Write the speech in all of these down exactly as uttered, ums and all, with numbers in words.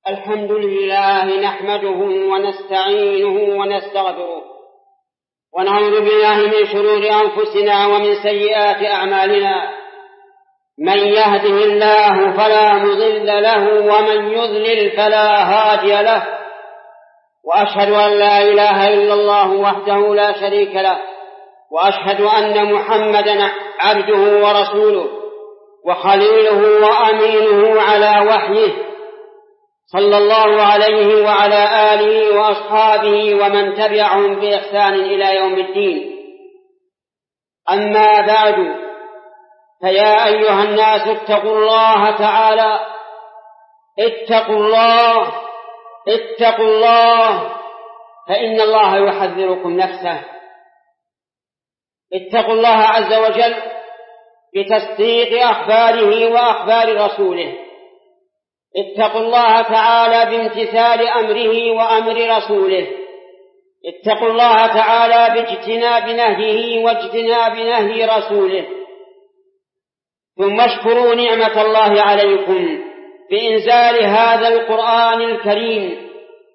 الحمد لله نحمده ونستعينه ونستغفره ونعوذ بالله من شرور أنفسنا ومن سيئات أعمالنا. من يهده الله فلا مضل له ومن يضلل فلا هادي له، وأشهد أن لا إله إلا الله وحده لا شريك له، وأشهد أن محمدا عبده ورسوله وخليله وأمينه على وحيه، صلى الله عليه وعلى آله وأصحابه ومن تبعهم بإحسان إلى يوم الدين. أما بعد، فيا أيها الناس اتقوا الله تعالى، اتقوا الله اتقوا الله فإن الله يحذركم نفسه. اتقوا الله عز وجل بتصديق أخباره وأخبار رسوله، اتقوا الله تعالى بامتثال أمره وأمر رسوله، اتقوا الله تعالى باجتناب نهيه واجتناب نهي رسوله. ثم اشكروا نعمة الله عليكم بإنزال هذا القرآن الكريم،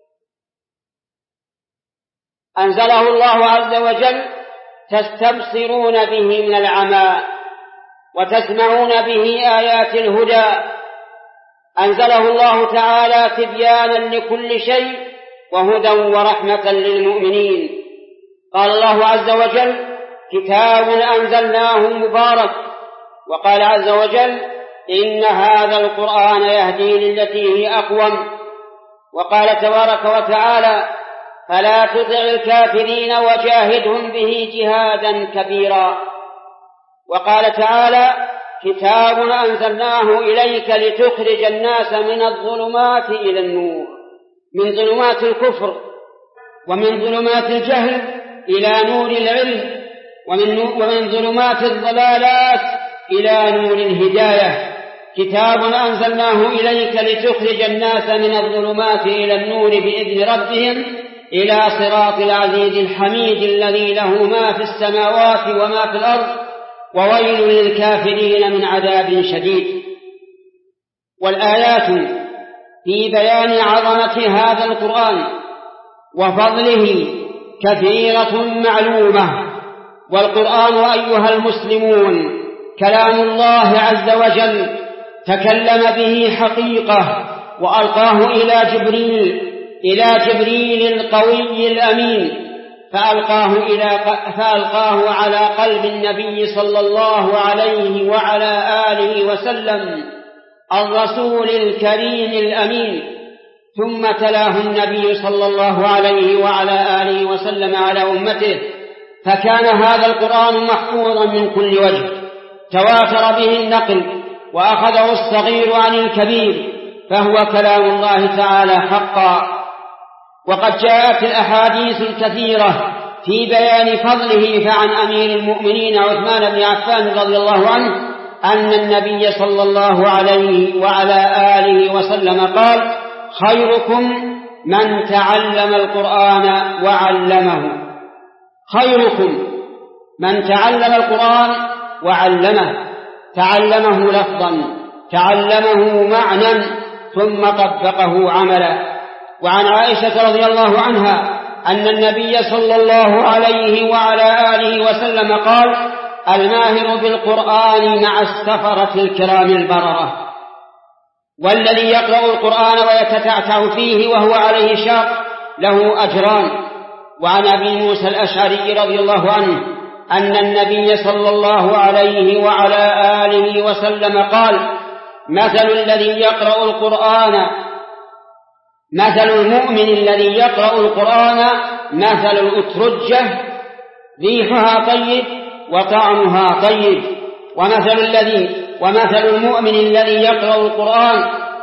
أنزله الله عز وجل تستبصرون به من العمى وتسمعون به آيات الهدى. أنزله الله تعالى تبيانا لكل شيء وهدى ورحمة للمؤمنين. قال الله عز وجل: كتاب أنزلناه مبارك. وقال عز وجل: إن هذا القرآن يهدي للتي هي أقوم. وقال تبارك وتعالى: فلا تطع الكافرين وجاهدهم به جهادا كبيرا. وقال تعالى: كتاب أنزلناه إليك لتخرج الناس من الظلمات إلى النور، من ظلمات الكفر ومن ظلمات الجهل إلى نور العلم، ومن, ومن ظلمات الضلالات إلى نور الهداية. كتاب أنزلناه إليك لتخرج الناس من الظلمات إلى النور بإذن ربهم إلى صراط العزيز الحميد الذي له ما في السماوات وما في الأرض، وويل للكافرين من عذاب شديد. والآيات في بيان عظمة هذا القرآن وفضله كثيرة معلومة. والقرآن أيها المسلمون كلام الله عز وجل تكلم به حقيقة، وألقاه إلى جبريل إلى جبريل القوي الأمين، فألقاه, إلى فألقاه على قلب النبي صلى الله عليه وعلى آله وسلم الرسول الكريم الأمين، ثم تلاه النبي صلى الله عليه وعلى آله وسلم على أمته، فكان هذا القرآن محفوظا من كل وجه، تواتر به النقل وأخذه الصغير عن الكبير، فهو كلام الله تعالى حقا. وقد جاءت الأحاديث الكثيرة في بيان فضله، فعن أمير المؤمنين عثمان بن عفان رضي الله عنه أن النبي صلى الله عليه وعلى آله وسلم قال: خيركم من تعلم القرآن وعلمه. خيركم من تعلم القرآن وعلمه، تعلمه لفظا، تعلمه معنى، ثم طبقه عملا. وعن عائشة رضي الله عنها أن النبي صلى الله عليه وعلى آله وسلم قال: الماهر بالقرآن مع السفرة الكرام البررة. والذي يقرأ القرآن ويتتعتع فيه وهو عليه شاق له أجران. وعن أبي موسى الأشعري رضي الله عنه أن النبي صلى الله عليه وعلى آله وسلم قال: مثل الذي يقرأ القرآن مثل المؤمن الذي يقرأ القرآن مثل الأترجة، ريحها طيب وطعمها طيب. ومثل الذي ومثل المؤمن الذي يقرأ القرآن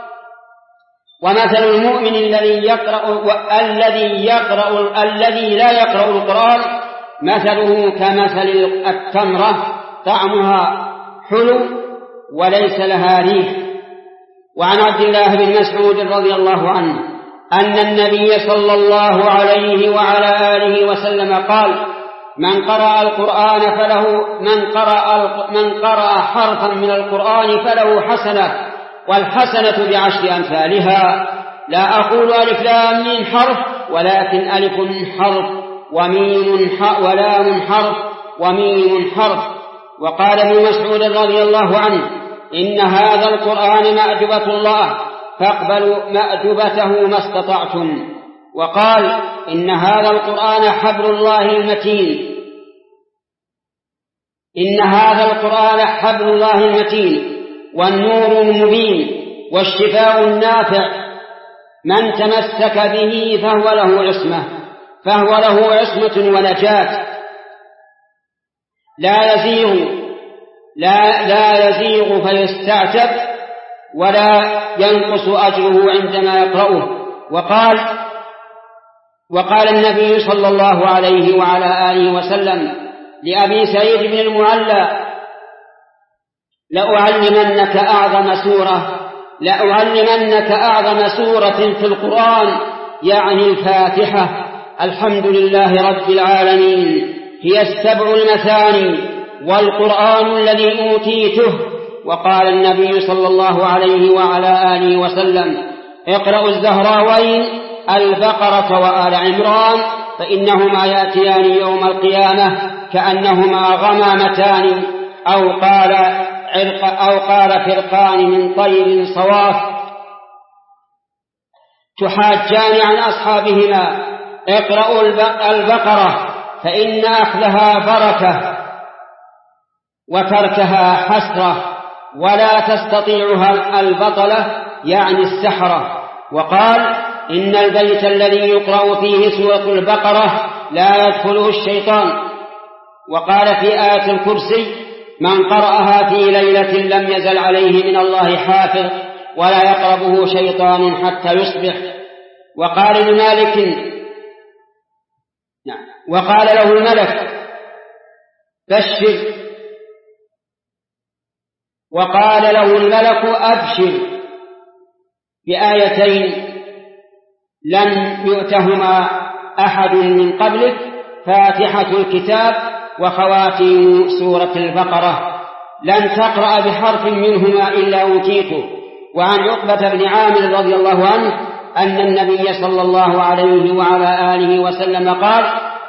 ومثل المؤمن الذي يقرأ الذي يقرأ الذي لا يقرأ القرآن مثله كمثل التمرة، طعمها حلو وليس لها ريح. وعن عبد الله بن مسعود رضي الله عنه أن النبي صلى الله عليه وعلى آله وسلم قال: من قرأ القرآن فله من قرأ من قرأ حرفا من القرآن فله حسنة، والحسنة بعشر أمثالها. لا أقول ألف لام ميم حرف، ولكن ألف حرف وميم حرف ولام حرف وميم حرف. وقال ابن مسعود رضي الله عنه: إن هذا القرآن مأدبة الله فاقبلوا مأدبته ما استطعتم. وقال: إن هذا القرآن حبل الله المتين إن هذا القرآن حبل الله المتين والنور المبين والشفاء النافع، من تمسك به فهو له عصمة فهو له عصمة ونجاة، لا يزيغ لا, لا يزيغ فيستعتب ولا ينقص أجره عندما يقرأه. وقال وقال النبي صلى الله عليه وعلى آله وسلم لأبي سعيد بن المعلى: لأعلمنك أعظم سورة لأعلمنك أعظم سورة في القرآن، يعني الفاتحة. الحمد لله رب العالمين، هي السبع المثاني والقرآن الذي أوتيته. وقال النبي صلى الله عليه وعلى آله وسلم: اقرأوا الزهراوين البقرة وآل عمران، فإنهما يأتيان يوم القيامة كأنهما غمامتان، أو قال عرق أو قال فرقان من طير صواف تحاجان عن أصحابهما. اقرأوا البقرة فإن أخذها بركة وتركها حسرة، ولا تستطيعها البطلة يعني السحرة. وقال: إن البيت الذي يقرأ فيه سورة البقرة لا يدخله الشيطان. وقال في آية الكرسي: من قرأها في ليلة لم يزل عليه من الله حافظ ولا يقربه شيطان حتى يصبح. وقال لمالك نعم وقال له الملك: بشر وقال له الملك: أبشر بآيتين لم يؤتهما أحد من قبلك، فاتحة الكتاب وخواتيم سورة البقرة، لن تقرأ بحرف منهما إلا أوتيته. وعن عقبة بن عامر رضي الله عنه أن النبي صلى الله عليه وعلى آله وسلم قال: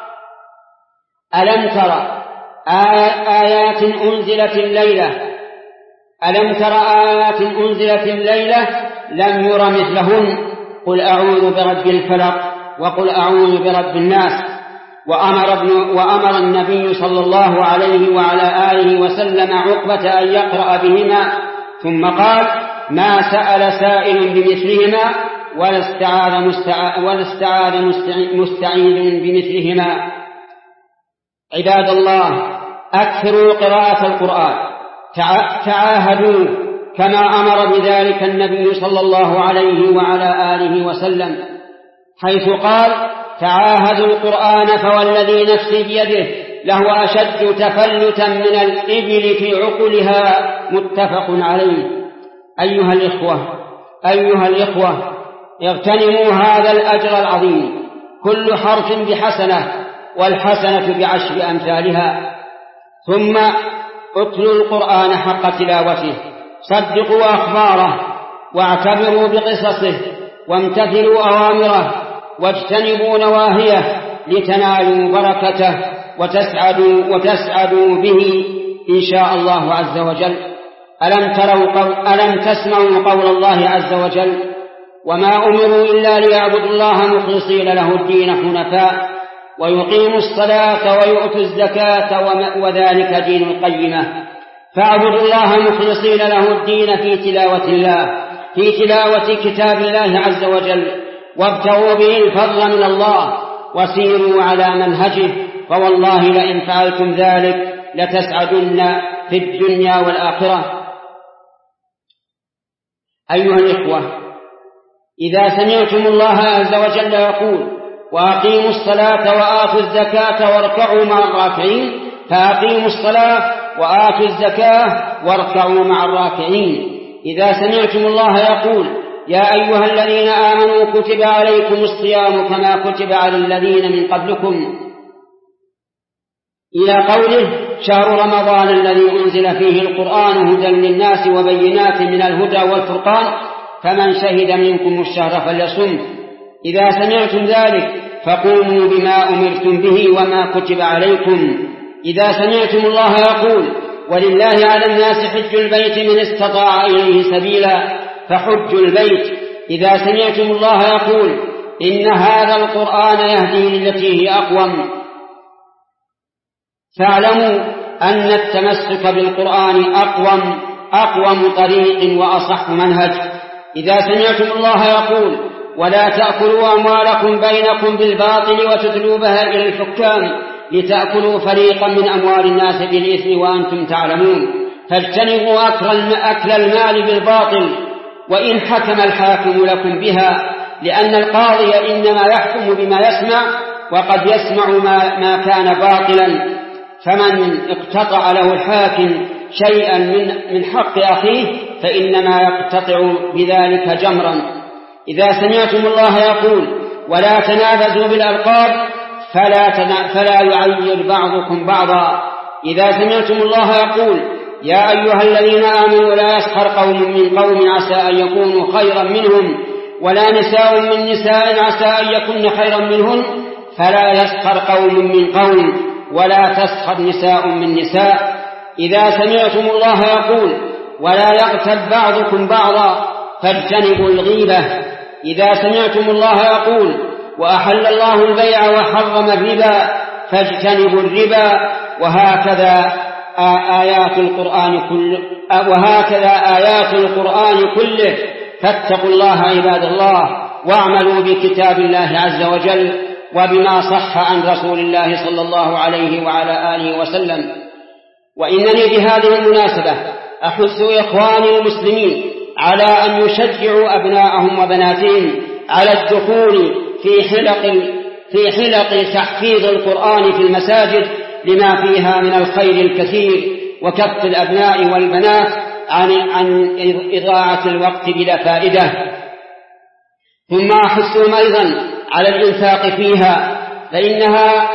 ألم تر آيات أنزلت الليلة ألم تر آيات أنزلت الليلة لم ير مثلهن، قل أعوذ برب الفلق وقل أعوذ برب الناس. وأمر, ابن وأمر النبي صلى الله عليه وعلى آله وسلم عقبة أن يقرأ بهما، ثم قال: ما سأل سائل بمثلهما ولا استعاذ مستعاذ مستعيذ بمثلهما. عباد الله، أكثروا قراءة القرآن، تعاهدوا كما أمر بذلك النبي صلى الله عليه وعلى آله وسلم، حيث قال: تعاهدوا القرآن فوالذي نفسي بيده لهو أشد تفلتا من الإبل في عقلها، متفق عليه. أيها الإخوة أيها الإخوة اغتنموا هذا الأجر العظيم، كل حرف بحسنة، والحسنة بعشر أمثالها. ثم اتلوا القرآن حق تلاوته، صدقوا أخباره، واعتبروا بقصصه، وامتثلوا أوامره، واجتنبوا نواهيه، لتنالوا بركته وتسعدوا, وتسعدوا به إن شاء الله عز وجل. ألم تروا قول ألم تسمعوا قول الله عز وجل: وما أمروا إلا ليعبدوا الله مخلصين له الدين حنفاء ويقيموا الصلاة ويؤتوا الزكاة وذلك دين القيمة. فاعبدوا الله مخلصين له الدين في تلاوة الله في تلاوة كتاب الله عز وجل، وابتغوا به الفضل من الله، وسيروا على منهجه، فوالله لئن فعلتم ذلك لتسعدن في الدنيا والآخرة. أيها الإخوة، إذا سمعتم الله عز وجل يقول: وأقيموا الصلاة وآتوا الزكاة واركعوا مع الراكعين، فأقيموا الصلاة وآتوا الزكاة واركعوا مع الراكعين. إذا سمعتم الله يقول: يا أيها الذين آمنوا كتب عليكم الصيام كما كتب على الذين من قبلكم، إلى قوله: شهر رمضان الذي أنزل فيه القرآن هدى للناس وبينات من الهدى والفرقان، فمن شهد منكم الشهر فليصم. إذا سمعتم ذلك فقوموا بما أمرتم به وما كتب عليكم. إذا سمعتم الله يقول ولله على الناس حج البيت من استطاع إليه سبيلا فحجوا البيت. إذا سمعتم الله يقول إن هذا القرآن يهدي للتي هي أقوم فاعلموا أن التمسك بالقرآن أقوم أقوم طريق وأصح منهج. إذا سمعتم الله يقول ولا تأكلوا أموالكم بينكم بالباطل وتدلوا بها إلى الحكام لتأكلوا فريقا من أموال الناس بالإثم وأنتم تعلمون فاجتنبوا أكل المال بالباطل وإن حكم الحاكم لكم بها، لأن القاضي إنما يحكم بما يسمع وقد يسمع ما, ما كان باطلا، فمن اقتطع له الحاكم شيئا من, من حق أخيه فإنما يقتطع بذلك جمرا. إذا سمعتم الله يقول ولا تنابزوا بالألقاب فلا, فلا يعير بعضكم بعضا. إذا سمعتم الله يقول يا أيها الذين آمنوا لا يسخر قوم من قوم عسى أن يكونوا خيرا منهم ولا نساء من نساء عسى أن يكون خيرا منهن فلا يسخر قوم من قوم ولا تسخر نساء من نساء. إذا سمعتم الله يقول ولا يغتب بعضكم بعضا فاجتنبوا الغيبة. إذا سمعتم الله يقول وأحل الله البيع وحرم الربا فاجتنبوا الربا. وهكذا آيات القرآن كله وهكذا آيات القرآن كله فاتقوا الله عباد الله واعملوا بكتاب الله عز وجل وبما صح عن رسول الله صلى الله عليه وعلى آله وسلم. وإنني بهذه المناسبة أحث إخواني المسلمين على أن يشجعوا أبناءهم وبناتهم على الدخول في حلق في حلق تحفيظ القرآن في المساجد لما فيها من الخير الكثير وكف الأبناء والبنات عن عن إضاعة الوقت بلا فائدة. ثم أحثهم أيضا على الإنفاق فيها فإنها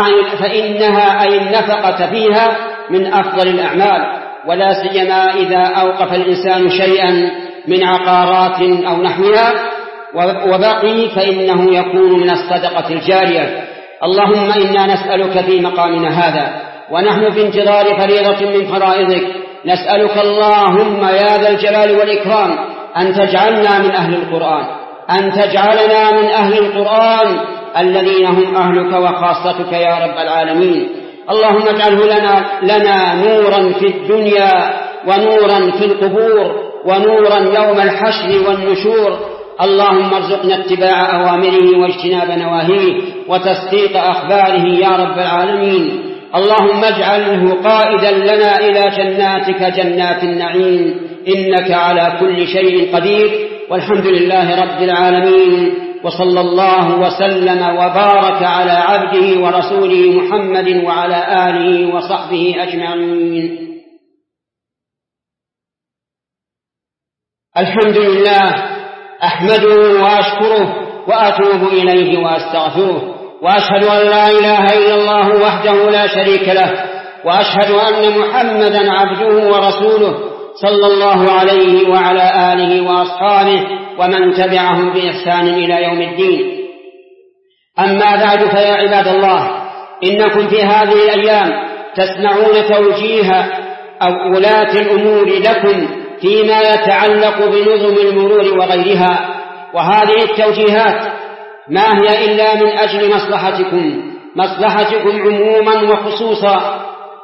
فإنها أي النفقة فيها من أفضل الأعمال، ولا سيما إذا أوقف الإنسان شيئا من عقارات أو نحوها وبقي فإنه يكون من الصدقة الجارية. اللهم إنا نسألك في مقامنا هذا ونحن في انتظار فريضة من فرائضك، نسألك اللهم يا ذا الجلال والإكرام أن تجعلنا من أهل القرآن، أن تجعلنا من أهل القرآن الذين هم أهلك وخاصتك يا رب العالمين. اللهم اجعله لنا, لنا نورا في الدنيا ونورا في القبور ونورا يوم الحشر والنشور. اللهم ارزقنا اتباع أوامره واجتناب نواهيه وتصديق أخباره يا رب العالمين. اللهم اجعله قائدا لنا إلى جناتك جنات النعيم، إنك على كل شيء قدير. والحمد لله رب العالمين، وصلى الله وسلم وبارك على عبده ورسوله محمد وعلى آله وصحبه أجمعين. الحمد لله أحمده وأشكره وأتوب إليه وأستغفره، وأشهد أن لا إله إلا الله وحده لا شريك له، وأشهد أن محمدا عبده ورسوله صلى الله عليه وعلى آله وأصحابه ومن تبعهم بإحسان إلى يوم الدين. أما بعد فيا عباد الله، إنكم في هذه الأيام تسمعون توجيه أو ولاة الأمور لكم فيما يتعلق بنظم المرور وغيرها، وهذه التوجيهات ما هي إلا من أجل مصلحتكم مصلحتكم عموما وخصوصا،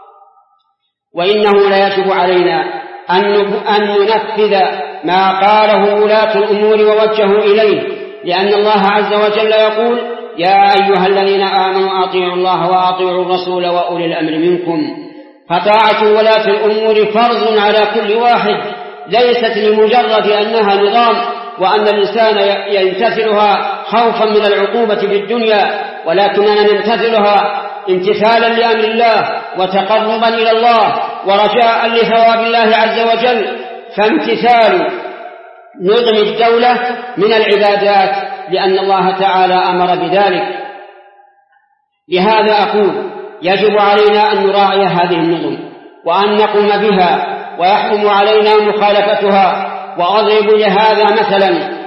وإنه لا يجب علينا أن ننفذ ما قاله ولاة الأمور ووجهوا إليه، لأن الله عز وجل يقول يا أيها الذين آمنوا أطيعوا الله وأطيعوا الرسول وأولي الأمر منكم. فطاعة ولاة الأمور فرض على كل واحد، ليست لمجرد أنها نظام وأن الإنسان يمتثلها خوفا من العقوبة في الدنيا، ولكننا نمتثلها امتثالا لأمر الله وتقربا إلى الله ورجاء لثواب الله عز وجل. فامتثال نظم الدولة من العبادات، لأن الله تعالى أمر بذلك. لهذا أقول يجب علينا أن نراعي هذه النظم وأن نقوم بها، ويحرم علينا مخالفتها وأضرب لهذا مثلا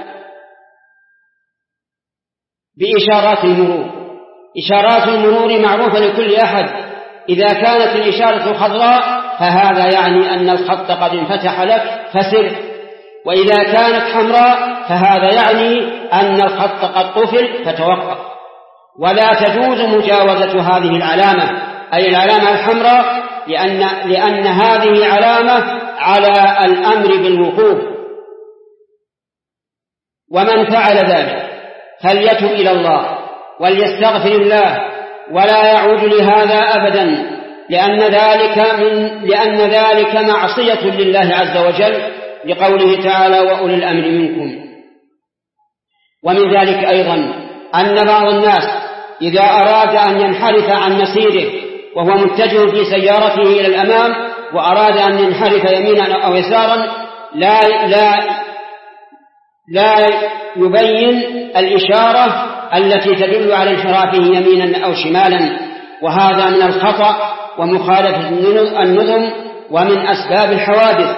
بإشارات المرور. إشارات المرور معروفة لكل أحد، إذا كانت الإشارة خضراء فهذا يعني أن الخط قد انفتح لك فسر، وإذا كانت حمراء فهذا يعني أن الخط قد قفل فتوقف. ولا تجوز مجاوزة هذه العلامة، أي العلامة الحمراء، لأن, لأن هذه علامة على الأمر بالوقوف. ومن فعل ذلك فليتب إلى الله وليستغفر الله ولا يعود لهذا أبدا، لأن ذلك, من لأن ذلك معصية لله عز وجل، لقوله تعالى وأولي الأمر منكم. ومن ذلك أيضا أن بعض الناس إذا أراد أن ينحرف عن مسيره وهو متجه في سيارته إلى الأمام وأراد أن ينحرف يمينا أو يسارا لا, لا, لا يبين الإشارة التي تدل على انحرافه يمينا أو شمالا، وهذا من الخطأ ومخالفة النظم ومن أسباب الحوادث.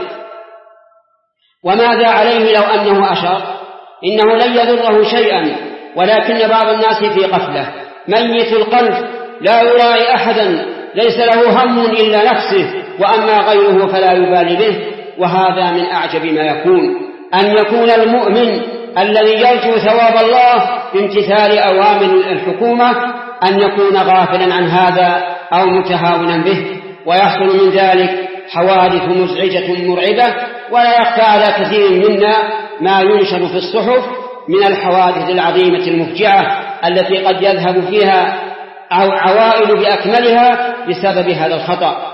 وماذا عليه لو أنه أشار؟ إنه لن يضره شيئا، ولكن بعض الناس في غفلة ميت القلب لا يراعي أحدا، ليس له هم إلا نفسه، وأما غيره فلا يبالي به. وهذا من أعجب ما يكون، أن يكون المؤمن الذي يرجو ثواب الله بامتثال أوامر الحكومة أن يكون غافلا عن هذا أو متهاونا به، ويحصل من ذلك حوادث مزعجة مرعبة. ولا يخفى على كثير منا ما ينشر في الصحف من الحوادث العظيمة المفجعة التي قد يذهب فيها عوائل بأكملها بسبب هذا الخطأ.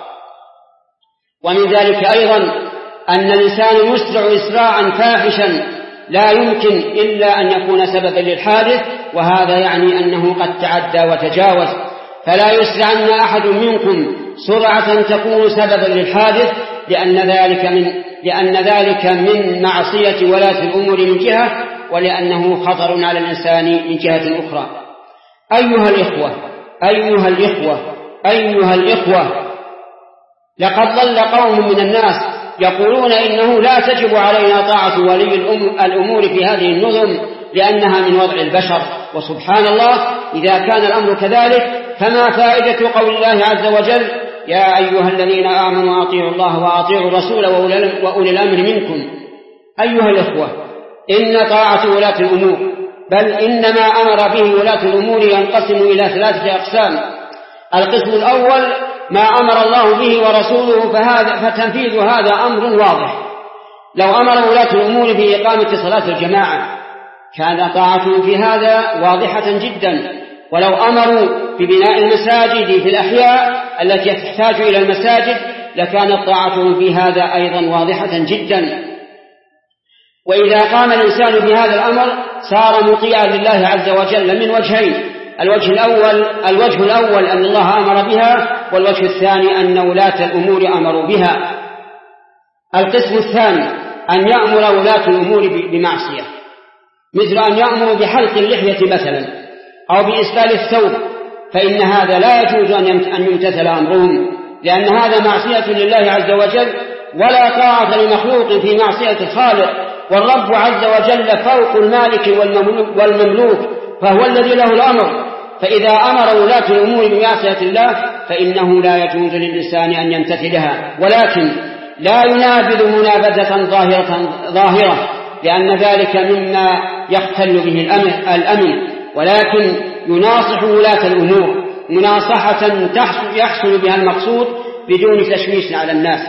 ومن ذلك أيضا أن الإنسان يسرع إسراعا فاحشا لا يمكن إلا أن يكون سببا للحادث، وهذا يعني أنه قد تعدى وتجاوز. فلا يسرعن أحد منكم سرعة تكون سببا للحادث، لأن ذلك من لأن ذلك من معصية ولاة الأمور من جهة، ولأنه خطر على الإنسان من جهة أخرى. أيها الإخوة أيها الإخوة أيها الإخوة لقد ضل قوم من الناس يقولون إنه لا تجب علينا طاعة ولي الأمور في هذه النظم لأنها من وضع البشر. وسبحان الله، إذا كان الأمر كذلك فما فائدة قول الله عز وجل يا أيها الذين آمنوا أطيعوا الله وأطيعوا الرسول وأولي الأمر منكم. أيها الإخوة، إن طاعة ولاة الأمور، بل إنما أمر به ولاة الأمور ينقسم إلى ثلاثة أقسام. القسم الأول ما أمر الله به ورسوله، فهذا فتنفيذ هذا أمر واضح. لو أمر ولاة الأمور بإقامة صلاة الجماعة كان طاعته في هذا واضحة جدا، ولو أمروا ببناء المساجد في الأحياء التي تحتاج إلى المساجد لكانت طاعته في هذا أيضا واضحة جدا. وإذا قام الإنسان بهذا الأمر صار مطيعا لله عز وجل من وجهين: الوجه الأول الوجه الأول أن الله أمر بها، والوجه الثاني أن ولاة الأمور أمروا بها. القسم الثاني أن يأمر ولاة الأمور بمعصية، مثل أن يأمر بحلق اللحية مثلا أو بإسبال الثوب، فإن هذا لا يجوز أن يمتثل أمرهم، لأن هذا معصية لله عز وجل، ولا طاعة لمخلوق في معصية الخالق. والرب عز وجل فوق المالك والمملوك، فهو الذي له الأمر. فإذا أمر ولاة الأمور بمعصية الله فإنه لا يجوز للإنسان أن يمتثلها، ولكن لا ينابذ منابذة ظاهرة, ظاهرة لأن ذلك مما يختل به الأمن، ولكن يناصح ولاة الأمور مناصحة يحصل بها المقصود بدون تشويش على الناس.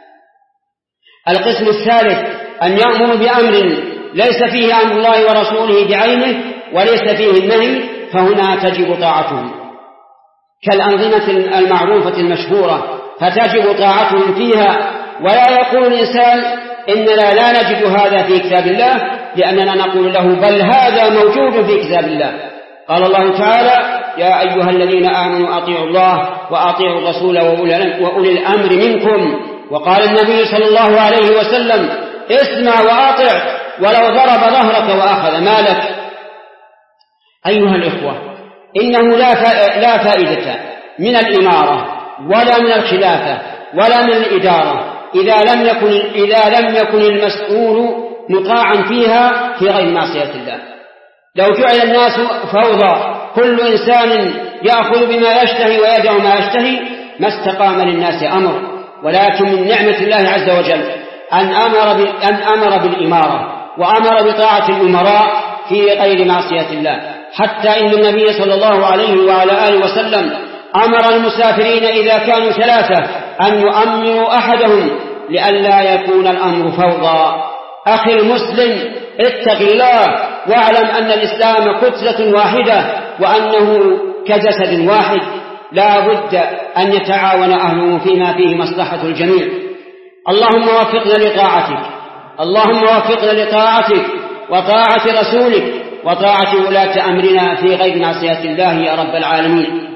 القسم الثالث أن يأمر بأمر ليس فيه أمر الله ورسوله بعينه وليس فيه النهي، فهنا تجب طاعتهم، كالأنظمة المعروفة المشهورة، فتجب طاعتهم فيها. ولا يقول الإنسان إننا لا نجد هذا في كتاب الله، لأننا نقول له بل هذا موجود في كتاب الله. قال الله تعالى يا أيها الذين آمنوا أطيعوا الله وأطيعوا الرسول وأولي الأمر منكم. وقال النبي صلى الله عليه وسلم اسمع وأطع ولو ضرب ظهرك وأخذ مالك. أيها الإخوة، إنه لا فائدة من الإمارة ولا من الخلافة ولا من الإدارة إذا لم يكن, إذا لم يكن المسؤول مطاعا فيها في غير معصية الله. لو جعل الناس فوضى كل إنسان يأخذ بما يشتهي ويدع ما يشتهي ما استقام للناس أمر، ولكن من نعمة الله عز وجل أن أمر, أن أمر بالإمارة وأمر بطاعة الأمراء في غير معصية الله، حتى إن النبي صلى الله عليه وعلى آله وسلم أمر المسافرين إذا كانوا ثلاثة أن يؤمنوا أحدهم لئلا يكون الأمر فوضى. أخي المسلم اتق الله واعلم أن الإسلام كتلة واحدة وأنه كجسد واحد لا بد أن يتعاون أهله فيما فيه مصلحة الجميع. اللهم وفقنا لطاعتك، اللهم وفقنا لطاعتك وطاعة رسولك وطاعة ولاة أمرنا في غير معصية الله يا رب العالمين.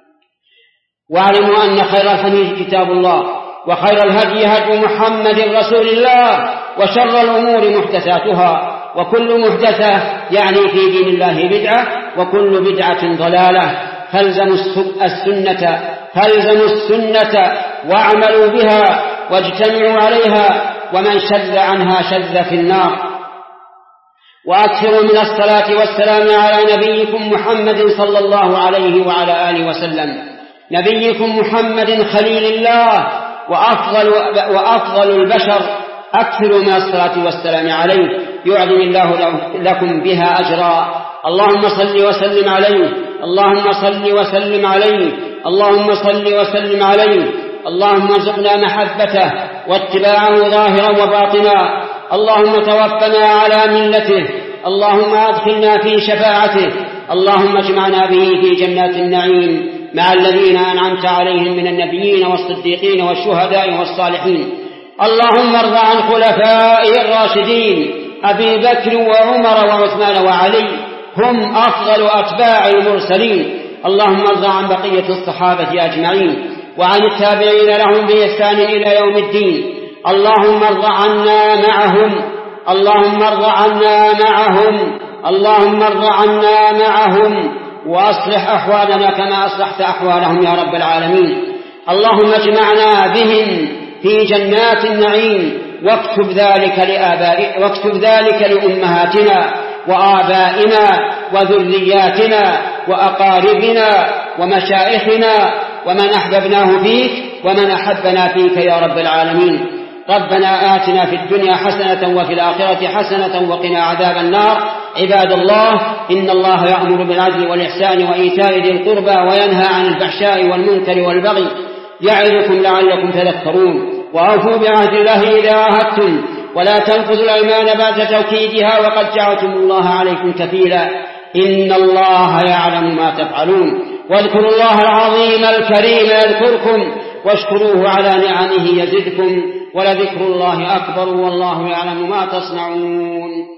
واعلموا أن خير الحديث كتاب الله وخير الهدي هدي محمد رسول الله وشر الأمور محدثاتها وكل محدثة يعني في دين الله بدعة وكل بدعة ضلالة. فالزموا السنة فالزموا السنة واعملوا بها واجتمعوا عليها ومن شذ عنها شذ في النار. وأكثروا من الصلاة والسلام على نبيكم محمد صلى الله عليه وعلى آله وسلم، نبيكم محمد خليل الله وأفضل, وأفضل البشر. أكثروا من الصلاة والسلام عليه يعظم الله لكم بها أجرا. اللهم صل وسلم عليه، اللهم صل وسلم عليه، اللهم صل وسلم عليه. اللهم ارزقنا محبته واتباعه ظاهرا وباطنا. اللهم توفنا على ملته، اللهم أدخلنا في شفاعته، اللهم اجمعنا به في جنات النعيم مع الذين أنعمت عليهم من النبيين والصديقين والشهداء والصالحين. اللهم ارض عن خلفائه الراشدين أبي بكر وعمر وعثمان وعلي، هم أفضل أتباع المرسلين. اللهم ارض عن بقية الصحابة أجمعين وعن التابعين لهم بإحسان إلى يوم الدين. اللهم ارض عنا معهم، اللهم ارض عنا معهم، اللهم ارض عنا معهم وأصلح أحوالنا كما أصلحت أحوالهم يا رب العالمين. اللهم اجمعنا بهم في جنات النعيم واكتب ذلك لآبائنا واكتب ذلك لأمهاتنا وآبائنا وذرياتنا وأقاربنا ومشائخنا ومن أحببناه فيك ومن أحبنا فيك يا رب العالمين. ربنا آتنا في الدنيا حسنة وفي الآخرة حسنة وقنا عذاب النار. عباد الله، إن الله يأمر بالعدل والإحسان وإيتاء ذي القربى وينهى عن الفحشاء والمنكر والبغي يعظكم لعلكم تذكرون. وأوفوا بعهد الله إذا عاهدتم ولا تنقضوا الأيمان بعد توكيدها وقد جعلتم الله عليكم كفيلا إن الله يعلم ما تفعلون. واذكروا الله العظيم الكريم يذكركم واشكروه على نعمه يزدكم ولذكر الله أكبر والله يعلم ما تصنعون.